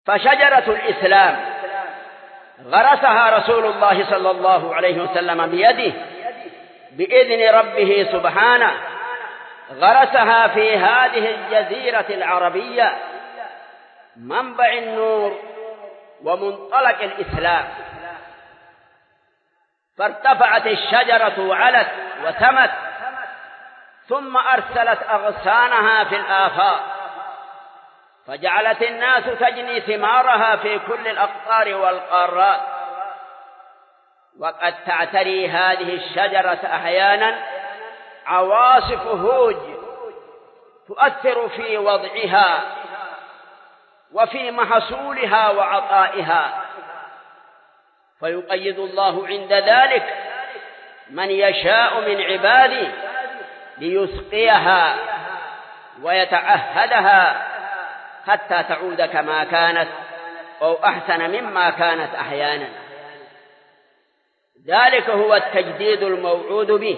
فشجرة الإسلام غرسها رسول الله صلى الله عليه وسلم بيده بإذن ربه سبحانه، غرسها في هذه الجزيرة العربية منبع النور ومنطلق الإسلام، فارتفعت الشجرة وعلت وسمت، ثم أرسلت أغصانها في الآفاق، فجعلت الناس تجني ثمارها في كل الأقطار والقارات. وقد تعتري هذه الشجرة أحيانا عواصف هوج تؤثر في وضعها وفي محصولها وعطائها، فيقيد الله عند ذلك من يشاء من عباده ليسقيها ويتعهدها حتى تعود كما كانت أو أحسن مما كانت أحيانا. ذلك هو التجديد الموعود به.